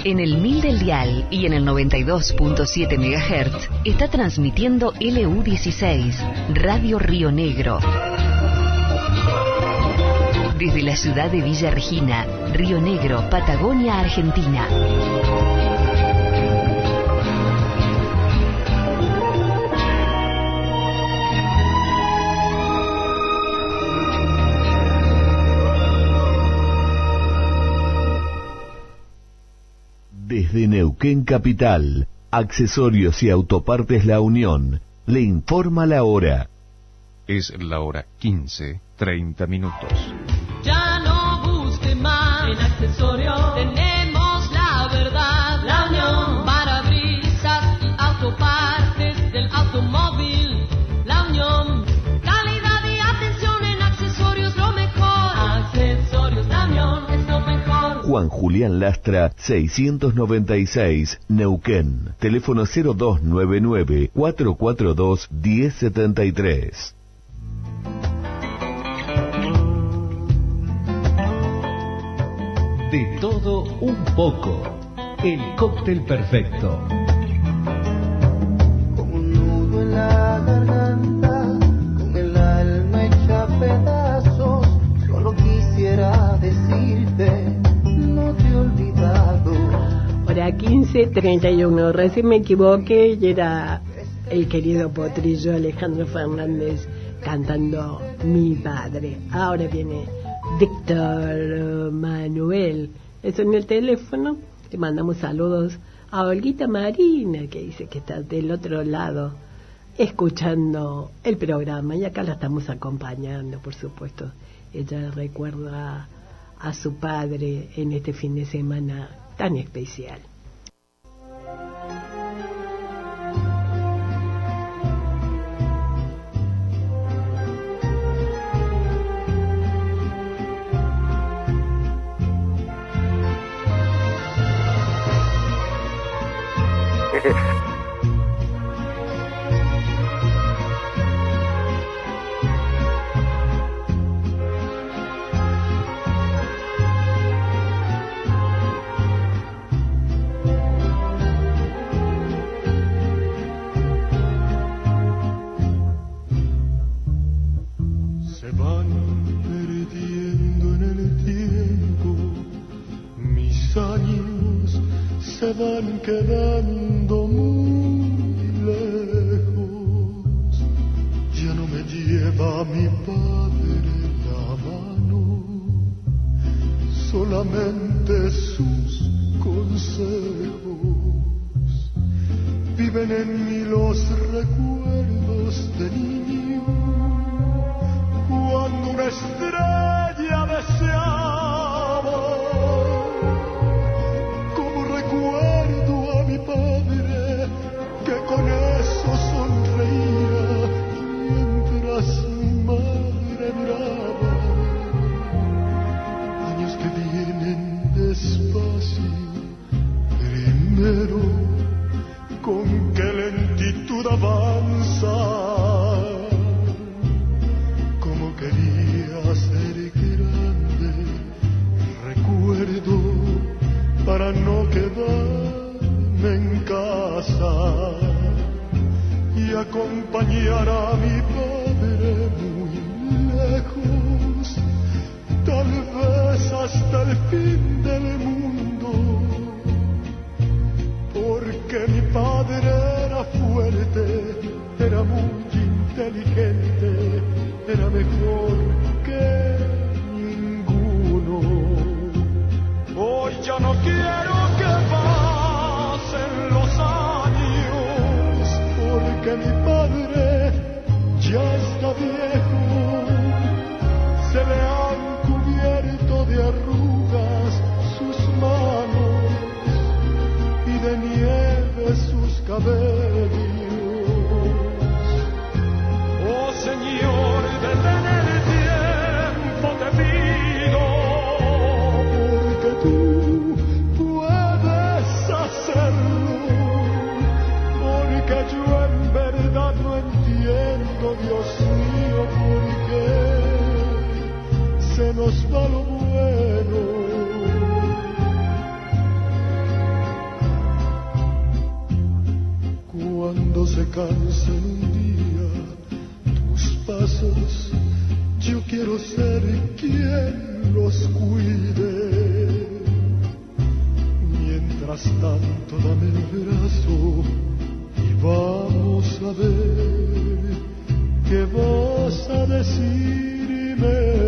En el 1000 del dial y en el 92.7 MHz está transmitiendo LU16, Radio Río Negro. Desde la ciudad de Villa Regina, Río Negro, Patagonia, Argentina. Desde Neuquén Capital, Accesorios y Autopartes La Unión, le informa la hora. Es la hora 15:30 minutos. Ya no busque más en accesorios, tenemos la verdad, la unión, parabrisas y autopartes del automóvil, la unión, calidad y atención en accesorios, lo mejor, accesorios, la unión es lo mejor. Juan Julián Lastra, 696, Neuquén, teléfono 0299-442-1073. De todo un poco, el cóctel perfecto. Como un nudo en la garganta, con el alma hecha pedazos, solo quisiera decirte, no te he olvidado. Hora 15:31, recién me equivoqué y era el querido potrillo Alejandro Fernández cantando Mi Padre. Ahora viene Víctor Manuel, eso en el teléfono. Le mandamos saludos a Olguita Marina, que dice que está del otro lado escuchando el programa, y acá la estamos acompañando, por supuesto. Ella recuerda a su padre en este fin de semana tan especial. Se van perdiendo en el tiempo, mis años se van quedando muy lejos. Ya no me lleva mi padre la mano, solamente sus consejos. Viven en mí los recuerdos de niño, cuando una estrella deseaba. Como recuerdo a mi padre, que con eso sonreía mientras mi madre miraba. Años que vienen despacio, primero con qué lentitud avanza. Quería ser grande, recuerdo, para no quedarme en casa y acompañar a mi padre muy lejos, tal vez hasta el fin del mundo, porque mi padre era fuerte, era muy inteligente, era mejor que ninguno. Hoy ya no quiero que pasen los años, porque mi padre ya está viejo, se le han cubierto de arrugas sus manos y de nieve sus cabellos. Oh Señor, detén el tiempo. Yo quiero ser quien los cuide. Mientras tanto dame el brazo y vamos a ver qué vas a decirme.